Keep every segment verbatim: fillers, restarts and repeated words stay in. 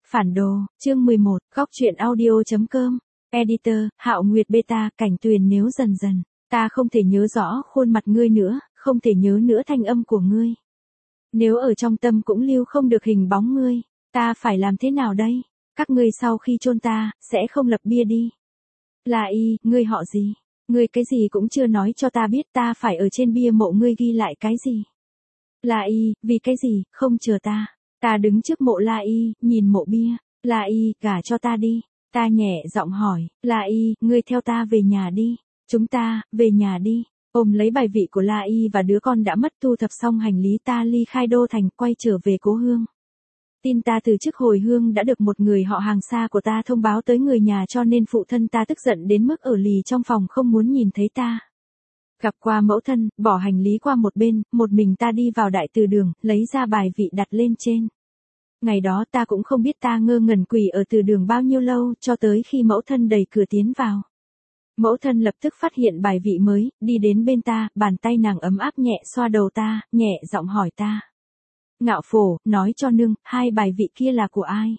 Phản đồ, chương mười một, góc truyện audio.com. Editor, Hạo Nguyệt Beta, Cảnh Tuyền. Nếu dần dần, ta không thể nhớ rõ khuôn mặt ngươi nữa, không thể nhớ nữa thanh âm của ngươi. Nếu ở trong tâm cũng lưu không được hình bóng ngươi, ta phải làm thế nào đây? Các ngươi sau khi chôn ta, sẽ không lập bia đi. La Y, ngươi họ gì? Ngươi cái gì cũng chưa nói cho ta biết, ta phải ở trên bia mộ ngươi ghi lại cái gì? La Y, vì cái gì, không chờ ta. Ta đứng trước mộ La Y, nhìn mộ bia. La Y, gả cho ta đi. Ta nhẹ giọng hỏi, La Y, ngươi theo ta về nhà đi. Chúng ta, về nhà đi. Ôm lấy bài vị của La Y và đứa con đã mất, thu thập xong hành lý, ta ly khai đô thành, quay trở về cố hương. Tin ta từ chức hồi hương đã được một người họ hàng xa của ta thông báo tới người nhà, cho nên phụ thân ta tức giận đến mức ở lì trong phòng không muốn nhìn thấy ta. Gặp qua mẫu thân, bỏ hành lý qua một bên, một mình ta đi vào đại từ đường, lấy ra bài vị đặt lên trên. Ngày đó ta cũng không biết ta ngơ ngẩn quỳ ở từ đường bao nhiêu lâu, cho tới khi mẫu thân đẩy cửa tiến vào. Mẫu thân lập tức phát hiện bài vị mới, đi đến bên ta, bàn tay nàng ấm áp nhẹ xoa đầu ta, nhẹ giọng hỏi ta. Ngạo Phổ, nói cho nương, hai bài vị kia là của ai?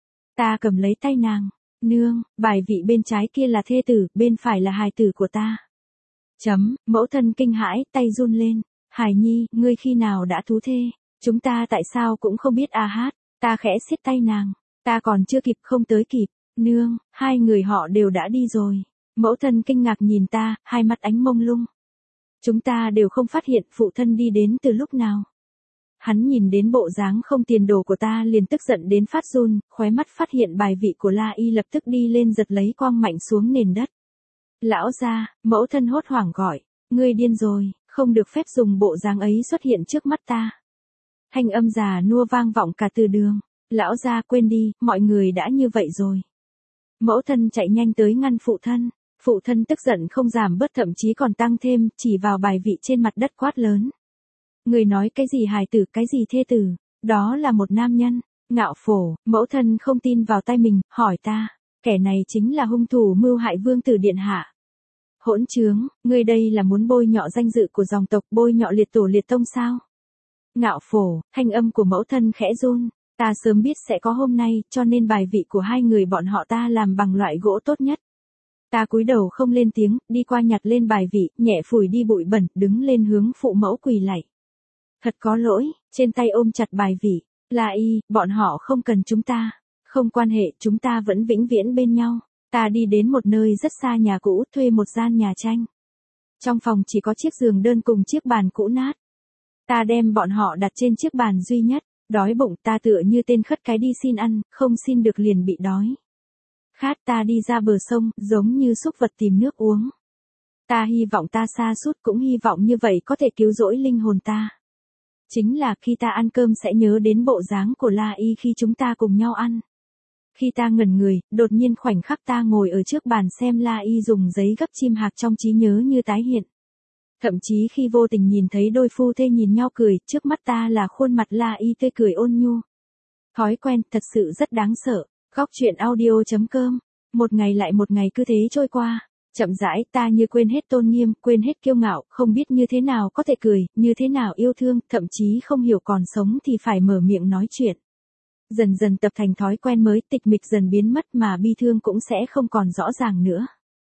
Ta cầm lấy tay nàng. Nương, bài vị bên trái kia là thê tử, bên phải là hài tử của ta. Chấm, mẫu thân kinh hãi, tay run lên. Hải Nhi, ngươi khi nào đã thú thê? Chúng ta tại sao cũng không biết a hát. Ta khẽ siết tay nàng. Ta còn chưa kịp, không tới kịp. Nương, hai người họ đều đã đi rồi. Mẫu thân kinh ngạc nhìn ta, hai mắt ánh mông lung. Chúng ta đều không phát hiện phụ thân đi đến từ lúc nào. Hắn nhìn đến bộ dáng không tiền đồ của ta liền tức giận đến phát run, khóe mắt phát hiện bài vị của La Y lập tức đi lên giật lấy quăng mạnh xuống nền đất. Lão gia, mẫu thân hốt hoảng gọi, ngươi điên rồi, không được phép dùng bộ dáng ấy xuất hiện trước mắt ta. Thanh âm già nua vang vọng cả từ đường, lão gia quên đi, mọi người đã như vậy rồi. Mẫu thân chạy nhanh tới ngăn phụ thân, phụ thân tức giận không giảm bớt, thậm chí còn tăng thêm, chỉ vào bài vị trên mặt đất quát lớn. Người nói cái gì hài tử, cái gì thê tử, đó là một nam nhân. Ngạo Phổ, mẫu thân không tin vào tay mình, hỏi ta, kẻ này chính là hung thủ mưu hại vương tử điện hạ. Hỗn trướng, ngươi đây là muốn bôi nhọ danh dự của dòng tộc, bôi nhọ liệt tổ liệt tông sao? Ngạo Phổ, thanh âm của mẫu thân khẽ run, ta sớm biết sẽ có hôm nay, cho nên bài vị của hai người bọn họ ta làm bằng loại gỗ tốt nhất. Ta cúi đầu không lên tiếng, đi qua nhặt lên bài vị, nhẹ phủi đi bụi bẩn, đứng lên hướng phụ mẫu quỳ lạy. Thật có lỗi, trên tay ôm chặt bài vị. La Y, bọn họ không cần chúng ta. Không quan hệ, chúng ta vẫn vĩnh viễn bên nhau. Ta đi đến một nơi rất xa nhà cũ, thuê một gian nhà tranh. Trong phòng chỉ có chiếc giường đơn cùng chiếc bàn cũ nát. Ta đem bọn họ đặt trên chiếc bàn duy nhất. Đói bụng, ta tựa như tên khất cái đi xin ăn, không xin được liền bị đói. Khát, ta đi ra bờ sông, giống như súc vật tìm nước uống. Ta hy vọng ta sa sút, cũng hy vọng như vậy có thể cứu rỗi linh hồn ta. Chính là khi ta ăn cơm sẽ nhớ đến bộ dáng của La Y khi chúng ta cùng nhau ăn. Khi ta ngẩn người, đột nhiên khoảnh khắc ta ngồi ở trước bàn xem La Y dùng giấy gấp chim hạc trong trí nhớ như tái hiện. Thậm chí khi vô tình nhìn thấy đôi phu thê nhìn nhau cười, trước mắt ta là khuôn mặt La Y tươi cười ôn nhu. Thói quen thật sự rất đáng sợ. Góc truyện audio.com. Một ngày lại một ngày cứ thế trôi qua. Chậm rãi ta như quên hết tôn nghiêm, quên hết kiêu ngạo, không biết như thế nào có thể cười, như thế nào yêu thương, thậm chí không hiểu còn sống thì phải mở miệng nói chuyện. Dần dần tập thành thói quen mới, tịch mịch dần biến mất mà bi thương cũng sẽ không còn rõ ràng nữa.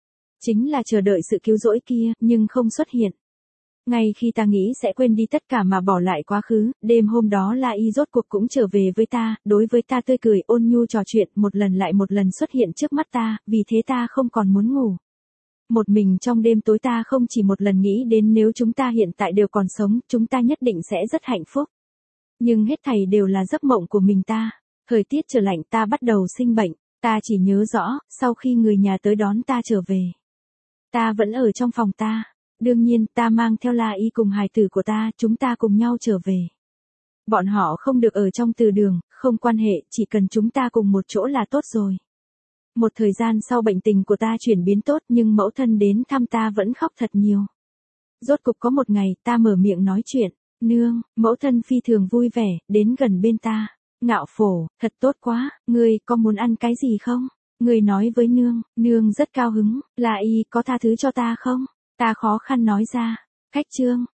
Chính là chờ đợi sự cứu rỗi kia, nhưng không xuất hiện. Ngay khi ta nghĩ sẽ quên đi tất cả mà bỏ lại quá khứ, đêm hôm đó La Y rốt cuộc cũng trở về với ta, đối với ta tươi cười ôn nhu trò chuyện, một lần lại một lần xuất hiện trước mắt ta, vì thế ta không còn muốn ngủ. Một mình trong đêm tối ta không chỉ một lần nghĩ đến nếu chúng ta hiện tại đều còn sống, chúng ta nhất định sẽ rất hạnh phúc. Nhưng hết thảy đều là giấc mộng của mình ta. Thời tiết trở lạnh, ta bắt đầu sinh bệnh, ta chỉ nhớ rõ, sau khi người nhà tới đón ta trở về. Ta vẫn ở trong phòng ta. Đương nhiên, ta mang theo La Y cùng hài tử của ta, chúng ta cùng nhau trở về. Bọn họ không được ở trong từ đường, không quan hệ, chỉ cần chúng ta cùng một chỗ là tốt rồi. Một thời gian sau bệnh tình của ta chuyển biến tốt, nhưng mẫu thân đến thăm ta vẫn khóc thật nhiều. Rốt cục có một ngày, ta mở miệng nói chuyện. Nương, mẫu thân phi thường vui vẻ, đến gần bên ta. Ngạo Phổ, thật tốt quá, ngươi có muốn ăn cái gì không? Ngươi nói với nương, nương rất cao hứng. La Y, có tha thứ cho ta không? Ta khó khăn nói ra. Khách trương,